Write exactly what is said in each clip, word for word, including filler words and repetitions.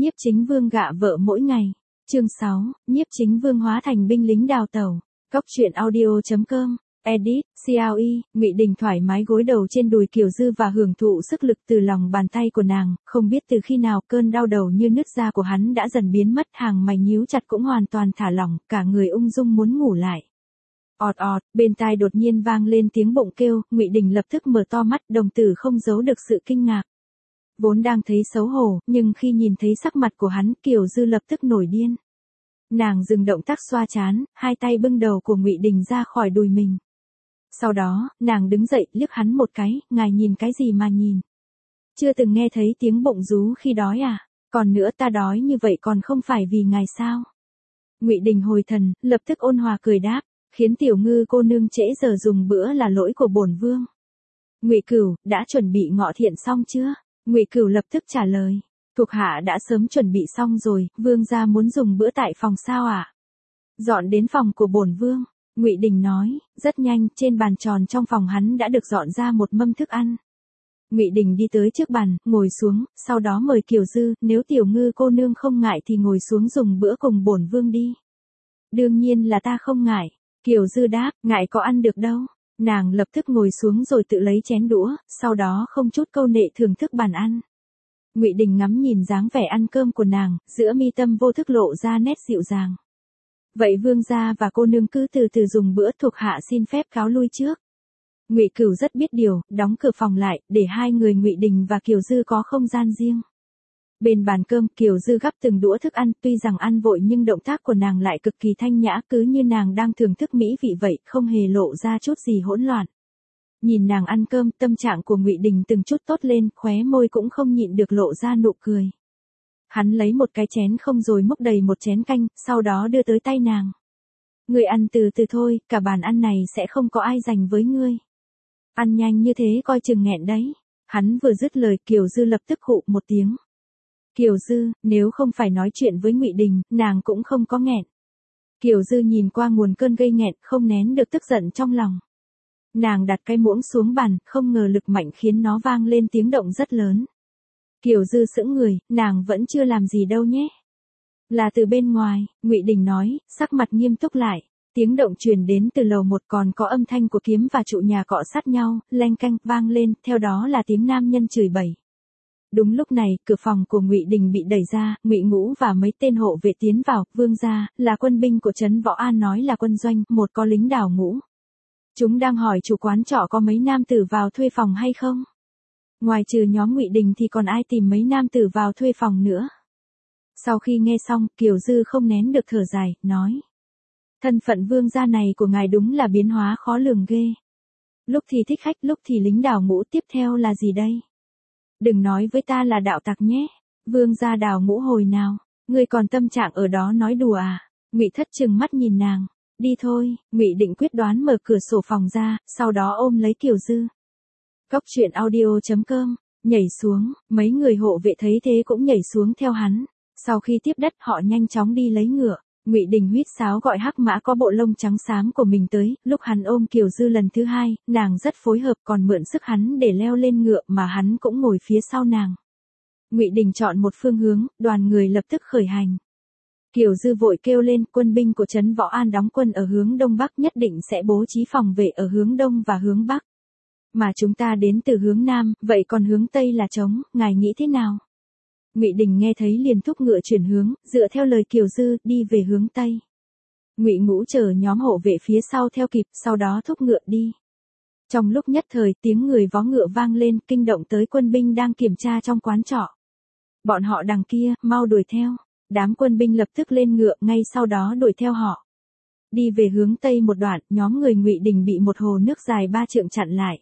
Nhiếp Chính Vương gạ vợ mỗi ngày. Chương sáu, Nhiếp Chính Vương hóa thành binh lính đào tẩu. Cóc truyện audio chấm com. Edit, xê lờ e, Ngụy Đình thoải mái gối đầu trên đùi Kiều Dư và hưởng thụ sức lực từ lòng bàn tay của nàng, không biết từ khi nào cơn đau đầu như nứt da của hắn đã dần biến mất, hàng mày nhíu chặt cũng hoàn toàn thả lỏng, cả người ung dung muốn ngủ lại. Ọt ọt, bên tai đột nhiên vang lên tiếng bụng kêu, Ngụy Đình lập tức mở to mắt, đồng tử không giấu được sự kinh ngạc. Vốn đang thấy xấu hổ, nhưng khi nhìn thấy sắc mặt của hắn, Kiều Dư lập tức nổi điên. Nàng dừng động tác xoa trán, hai tay bưng đầu của Ngụy Đình ra khỏi đùi mình. Sau đó, nàng đứng dậy, liếc hắn một cái, ngài nhìn cái gì mà nhìn? Chưa từng nghe thấy tiếng bụng rú khi đói à? Còn nữa, ta đói như vậy còn không phải vì ngài sao? Ngụy Đình hồi thần, lập tức ôn hòa cười đáp, khiến tiểu ngư cô nương trễ giờ dùng bữa là lỗi của bổn vương. Ngụy Cửu, đã chuẩn bị ngọ thiện xong chưa? Ngụy Cửu lập tức trả lời, thuộc hạ đã sớm chuẩn bị xong rồi, vương gia muốn dùng bữa tại phòng sao ạ? À? Dọn đến phòng của bổn vương. Ngụy Đình nói, rất nhanh, trên bàn tròn trong phòng hắn đã được dọn ra một mâm thức ăn. Ngụy Đình đi tới trước bàn, ngồi xuống, sau đó mời Kiều Dư, nếu tiểu ngư cô nương không ngại thì ngồi xuống dùng bữa cùng bổn vương đi. Đương nhiên là ta không ngại. Kiều Dư đáp, ngại có ăn được đâu. Nàng lập tức ngồi xuống rồi tự lấy chén đũa, sau đó không chút câu nệ thưởng thức bàn ăn. Ngụy Đình ngắm nhìn dáng vẻ ăn cơm của nàng, giữa mi tâm vô thức lộ ra nét dịu dàng. Vậy vương gia và cô nương cứ từ từ dùng bữa, thuộc hạ xin phép cáo lui trước. Ngụy Cửu rất biết điều, đóng cửa phòng lại, để hai người Ngụy Đình và Kiều Dư có không gian riêng. Bên bàn cơm, Kiều Dư gắp từng đũa thức ăn, tuy rằng ăn vội nhưng động tác của nàng lại cực kỳ thanh nhã, cứ như nàng đang thưởng thức mỹ vị vậy, không hề lộ ra chút gì hỗn loạn. Nhìn nàng ăn cơm, tâm trạng của Ngụy Đình từng chút tốt lên, khóe môi cũng không nhịn được lộ ra nụ cười. Hắn lấy một cái chén không rồi múc đầy một chén canh, sau đó đưa tới tay nàng. Ngươi ăn từ từ thôi, cả bàn ăn này sẽ không có ai dành với ngươi. Ăn nhanh như thế coi chừng nghẹn đấy. Hắn vừa dứt lời, Kiều Dư lập tức hụ một tiếng. Kiều Dư, nếu không phải nói chuyện với Ngụy Đình, nàng cũng không có nghẹn. Kiều Dư nhìn qua nguồn cơn gây nghẹn, không nén được tức giận trong lòng. Nàng đặt cái muỗng xuống bàn, không ngờ lực mạnh khiến nó vang lên tiếng động rất lớn. Kiều Dư sững người, nàng vẫn chưa làm gì đâu nhé. Là từ bên ngoài, Ngụy Đình nói, sắc mặt nghiêm túc lại. Tiếng động truyền đến từ lầu một, còn có âm thanh của kiếm và trụ nhà cọ sát nhau, leng canh, vang lên, theo đó là tiếng nam nhân chửi bậy. Đúng lúc này, cửa phòng của Ngụy Đình bị đẩy ra, Ngụy Ngũ và mấy tên hộ vệ tiến vào, vương gia, là quân binh của trấn Võ An nói là quân doanh, một có lính đào ngũ. Chúng đang hỏi chủ quán trọ có mấy nam tử vào thuê phòng hay không? Ngoài trừ nhóm Ngụy Đình thì còn ai tìm mấy nam tử vào thuê phòng nữa? Sau khi nghe xong, Kiều Dư không nén được thở dài, nói. Thân phận vương gia này của ngài đúng là biến hóa khó lường ghê. Lúc thì thích khách, lúc thì lính đào ngũ, tiếp theo là gì đây? Đừng nói với ta là đạo tặc nhé. Vương gia đào ngũ hồi nào? Ngươi còn tâm trạng ở đó nói đùa à? Ngụy Thất trừng mắt nhìn nàng. Đi thôi. Ngụy Định quyết đoán mở cửa sổ phòng ra, sau đó ôm lấy Kiều Dư. Cóc truyện audio chấm com. Nhảy xuống, mấy người hộ vệ thấy thế cũng nhảy xuống theo hắn. Sau khi tiếp đất, họ nhanh chóng đi lấy ngựa. Ngụy Đình huýt sáo gọi hắc mã có bộ lông trắng xám của mình tới, lúc hắn ôm Kiều Dư lần thứ hai, nàng rất phối hợp, còn mượn sức hắn để leo lên ngựa mà hắn cũng ngồi phía sau nàng. Ngụy Đình chọn một phương hướng, đoàn người lập tức khởi hành. Kiều Dư vội kêu lên, quân binh của trấn Võ An đóng quân ở hướng đông bắc, nhất định sẽ bố trí phòng vệ ở hướng đông và hướng bắc. Mà chúng ta đến từ hướng nam, vậy còn hướng tây là trống, ngài nghĩ thế nào? Ngụy Đình nghe thấy liền thúc ngựa chuyển hướng, dựa theo lời Kiều Dư, đi về hướng tây. Ngụy Ngũ chờ nhóm hộ vệ phía sau theo kịp, sau đó thúc ngựa đi. Trong lúc nhất thời, tiếng người vó ngựa vang lên, kinh động tới quân binh đang kiểm tra trong quán trọ. Bọn họ đằng kia, mau đuổi theo. Đám quân binh lập tức lên ngựa, ngay sau đó đuổi theo họ. Đi về hướng tây một đoạn, nhóm người Ngụy Đình bị một hồ nước dài ba trượng chặn lại.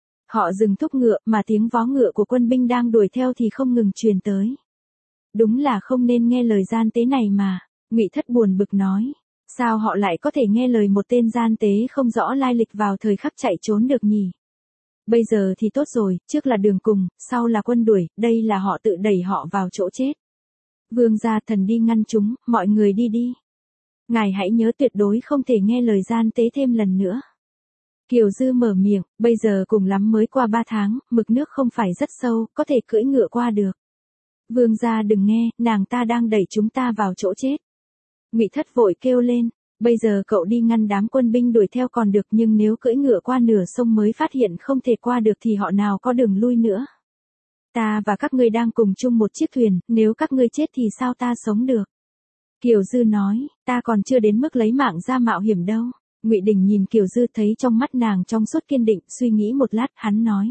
Họ dừng thúc ngựa, mà tiếng vó ngựa của quân binh đang đuổi theo thì không ngừng truyền tới. Đúng là không nên nghe lời gian tế này mà. Ngụy Thất buồn bực nói. Sao họ lại có thể nghe lời một tên gian tế không rõ lai lịch vào thời khắc chạy trốn được nhỉ? Bây giờ thì tốt rồi, trước là đường cùng, sau là quân đuổi, đây là họ tự đẩy họ vào chỗ chết. Vương gia, thần đi ngăn chúng, mọi người đi đi. Ngài hãy nhớ tuyệt đối không thể nghe lời gian tế thêm lần nữa. Kiều Dư mở miệng, bây giờ cùng lắm mới qua ba tháng, mực nước không phải rất sâu, có thể cưỡi ngựa qua được. Vương gia đừng nghe, nàng ta đang đẩy chúng ta vào chỗ chết. Ngụy Thất vội kêu lên, bây giờ cậu đi ngăn đám quân binh đuổi theo còn được, nhưng nếu cưỡi ngựa qua nửa sông mới phát hiện không thể qua được thì họ nào có đường lui nữa. Ta và các ngươi đang cùng chung một chiếc thuyền, nếu các ngươi chết thì sao ta sống được? Kiều Dư nói, ta còn chưa đến mức lấy mạng ra mạo hiểm đâu. Ngụy Đình nhìn Kiều Dư thấy trong mắt nàng trong suốt kiên định, suy nghĩ một lát, hắn nói.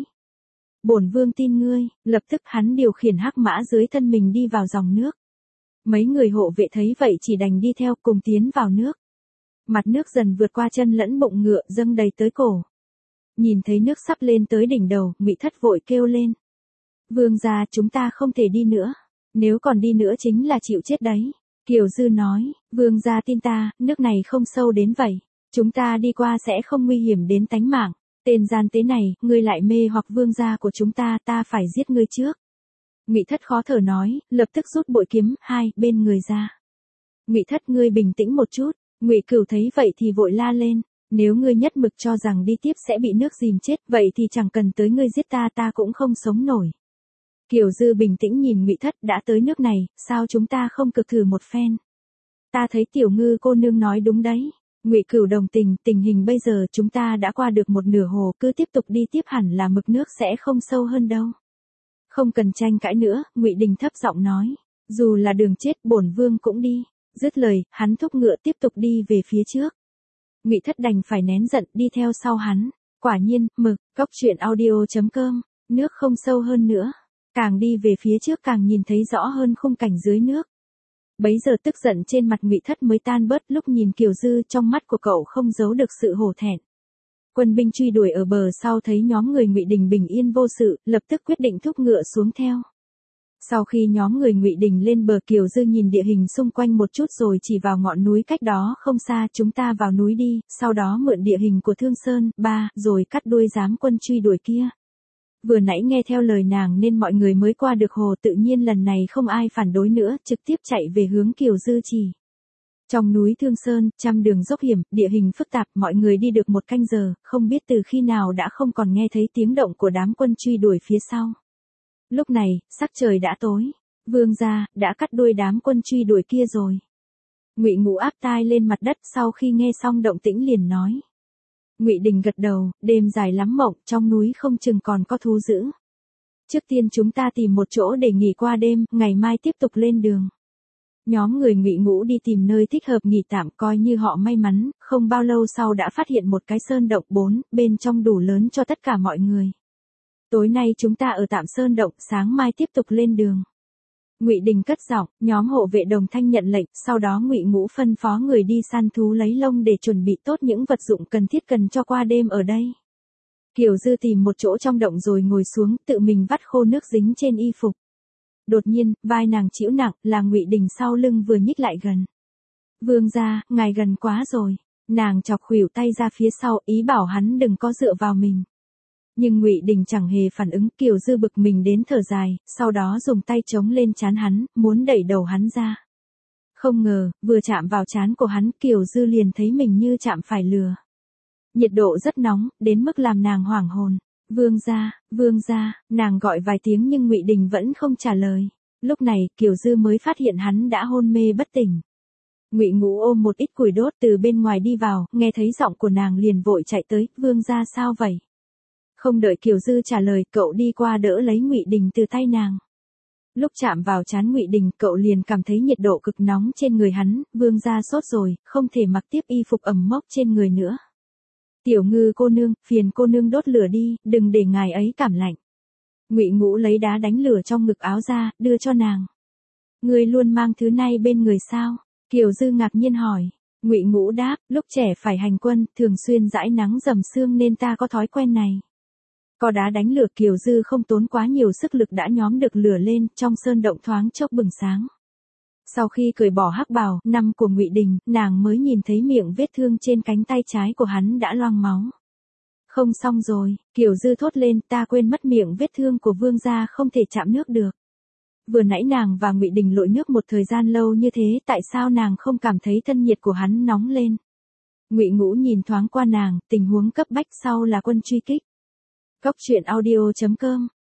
Bổn vương tin ngươi, lập tức hắn điều khiển hắc mã dưới thân mình đi vào dòng nước. Mấy người hộ vệ thấy vậy chỉ đành đi theo cùng tiến vào nước. Mặt nước dần vượt qua chân lẫn bụng ngựa dâng đầy tới cổ. Nhìn thấy nước sắp lên tới đỉnh đầu, Ngụy Thất vội kêu lên. Vương gia, chúng ta không thể đi nữa. Nếu còn đi nữa chính là chịu chết đấy. Kiều Dư nói, vương gia tin ta, nước này không sâu đến vậy. Chúng ta đi qua sẽ không nguy hiểm đến tánh mạng. Tên gian tế này, ngươi lại mê hoặc vương gia của chúng ta, ta phải giết ngươi trước. Ngụy Thất khó thở nói, lập tức rút bội kiếm hai bên người ra. Ngụy Thất, ngươi bình tĩnh một chút. Ngụy Cửu thấy vậy thì vội la lên, nếu ngươi nhất mực cho rằng đi tiếp sẽ bị nước dìm chết, vậy thì chẳng cần tới ngươi giết ta, ta cũng không sống nổi. Kiều Dư bình tĩnh nhìn Ngụy Thất, đã tới nước này, sao chúng ta không cực thử một phen? Ta thấy Tiểu Ngư cô nương nói đúng đấy. Ngụy Cửu đồng tình, tình hình bây giờ chúng ta đã qua được một nửa hồ, cứ tiếp tục đi tiếp hẳn là mực nước sẽ không sâu hơn đâu. Không cần tranh cãi nữa, Ngụy Đình thấp giọng nói, dù là đường chết bổn vương cũng đi. Dứt lời, hắn thúc ngựa tiếp tục đi về phía trước. Ngụy Thất đành phải nén giận đi theo sau hắn. Quả nhiên, mực, cóc truyện audio chấm com, nước không sâu hơn nữa. Càng đi về phía trước càng nhìn thấy rõ hơn khung cảnh dưới nước. Bấy giờ tức giận trên mặt Ngụy Thất mới tan bớt, lúc nhìn Kiều Dư trong mắt của cậu không giấu được sự hổ thẹn. Quân binh truy đuổi ở bờ sau thấy nhóm người Ngụy Đình bình yên vô sự, lập tức quyết định thúc ngựa xuống theo. Sau khi nhóm người Ngụy Đình lên bờ, Kiều Dư nhìn địa hình xung quanh một chút rồi chỉ vào ngọn núi cách đó không xa, chúng ta vào núi đi, sau đó mượn địa hình của Thương Sơn, ba, rồi cắt đuôi giám quân truy đuổi kia. Vừa nãy nghe theo lời nàng nên mọi người mới qua được hồ, tự nhiên lần này không ai phản đối nữa, trực tiếp chạy về hướng Kiều Dư chỉ. Trong núi Thương Sơn, trăm đường dốc hiểm, địa hình phức tạp, mọi người đi được một canh giờ, không biết từ khi nào đã không còn nghe thấy tiếng động của đám quân truy đuổi phía sau. Lúc này, sắc trời đã tối. Vương gia đã cắt đuôi đám quân truy đuổi kia rồi. Ngụy Ngũ áp tai lên mặt đất, sau khi nghe xong động tĩnh liền nói. Ngụy Đình gật đầu, đêm dài lắm mộng, trong núi không chừng còn có thú dữ. Trước tiên chúng ta tìm một chỗ để nghỉ qua đêm, ngày mai tiếp tục lên đường. Nhóm người Ngụy Ngũ đi tìm nơi thích hợp nghỉ tạm, coi như họ may mắn, không bao lâu sau đã phát hiện một cái sơn động bốn, bên trong đủ lớn cho tất cả mọi người. Tối nay chúng ta ở tạm sơn động, sáng mai tiếp tục lên đường. Ngụy Đình cất giọng, nhóm hộ vệ đồng thanh nhận lệnh, sau đó Ngụy Ngũ phân phó người đi săn thú lấy lông để chuẩn bị tốt những vật dụng cần thiết cần cho qua đêm ở đây. Kiều Dư tìm một chỗ trong động rồi ngồi xuống, tự mình vắt khô nước dính trên y phục. Đột nhiên, vai nàng chịu nặng, là Ngụy Đình sau lưng vừa nhích lại gần. Vương gia, ngài gần quá rồi. Nàng chọc khuỷu tay ra phía sau, ý bảo hắn đừng có dựa vào mình. Nhưng Ngụy Đình chẳng hề phản ứng, Kiều Dư bực mình đến thở dài, sau đó dùng tay chống lên trán hắn, muốn đẩy đầu hắn ra. Không ngờ, vừa chạm vào trán của hắn, Kiều Dư liền thấy mình như chạm phải lửa. Nhiệt độ rất nóng, đến mức làm nàng hoảng hồn. Vương gia, vương gia, nàng gọi vài tiếng nhưng Ngụy Đình vẫn không trả lời. Lúc này, Kiều Dư mới phát hiện hắn đã hôn mê bất tỉnh. Ngụy Ngũ ôm một ít củi đốt từ bên ngoài đi vào, nghe thấy giọng của nàng liền vội chạy tới, vương gia sao vậy? Không đợi Kiều Dư trả lời, cậu đi qua đỡ lấy Ngụy Đình từ tay nàng. Lúc chạm vào trán Ngụy Đình, cậu liền cảm thấy nhiệt độ cực nóng trên người hắn, vương gia sốt rồi, không thể mặc tiếp y phục ẩm mốc trên người nữa. Tiểu Ngư cô nương, phiền cô nương đốt lửa đi, đừng để ngài ấy cảm lạnh. Ngụy Ngũ lấy đá đánh lửa trong ngực áo ra, đưa cho nàng. Ngươi luôn mang thứ này bên người sao? Kiều Dư ngạc nhiên hỏi. Ngụy Ngũ đáp, lúc trẻ phải hành quân, thường xuyên dãi nắng dầm sương nên ta có thói quen này. Có đá đánh lửa, Kiều Dư không tốn quá nhiều sức lực đã nhóm được lửa lên, trong sơn động thoáng chốc bừng sáng. Sau khi cởi bỏ hắc bào năm của Ngụy Đình, nàng mới nhìn thấy miệng vết thương trên cánh tay trái của hắn đã loang máu. Không xong rồi, Kiều Dư thốt lên, ta quên mất miệng vết thương của vương gia không thể chạm nước được. Vừa nãy nàng và Ngụy Đình lội nước một thời gian lâu như thế, tại sao nàng không cảm thấy thân nhiệt của hắn nóng lên? Ngụy Ngũ nhìn thoáng qua nàng, tình huống cấp bách sau là quân truy kích. Cóc truyện audio chấm com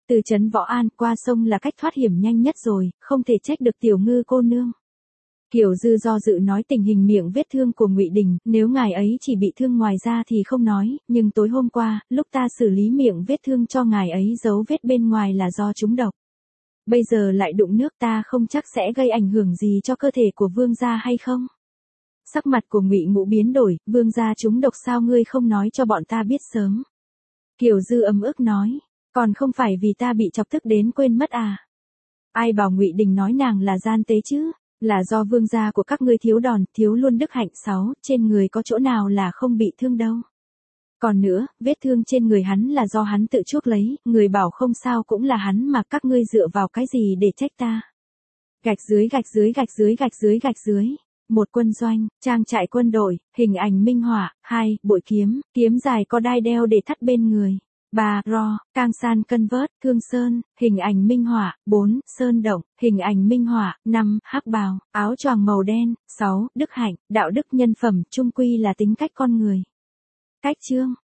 Từ trấn Võ An qua sông là cách thoát hiểm nhanh nhất rồi, không thể trách được tiểu Ngư cô nương. Kiều Dư do dự nói tình hình miệng vết thương của Ngụy Đình, nếu ngài ấy chỉ bị thương ngoài da thì không nói, nhưng tối hôm qua, lúc ta xử lý miệng vết thương cho ngài ấy dấu vết bên ngoài là do trúng độc. Bây giờ lại đụng nước, ta không chắc sẽ gây ảnh hưởng gì cho cơ thể của vương gia hay không. Sắc mặt của Ngụy Ngũ biến đổi, vương gia trúng độc sao ngươi không nói cho bọn ta biết sớm. Kiều Dư ấm ức nói, còn không phải vì ta bị chọc tức đến quên mất à. Ai bảo Ngụy Đình nói nàng là gian tế chứ, là do vương gia của các ngươi thiếu đòn, thiếu luôn đức hạnh. Sáu, trên người có chỗ nào là không bị thương đâu. Còn nữa, vết thương trên người hắn là do hắn tự chuốc lấy, người bảo không sao cũng là hắn mà, các ngươi dựa vào cái gì để trách ta. Gạch dưới gạch dưới gạch dưới gạch dưới gạch dưới. Một quân doanh, trang trại quân đội, hình ảnh minh họa. Hai, bội kiếm, kiếm dài có đai đeo để thắt bên người. Ba, ro, cang san cân vớt, thương sơn, hình ảnh minh họa. Bốn, sơn động, hình ảnh minh họa. Năm, hắc bào, áo choàng màu đen. Sáu, đức hạnh, đạo đức nhân phẩm, chung quy là tính cách con người. Cách chương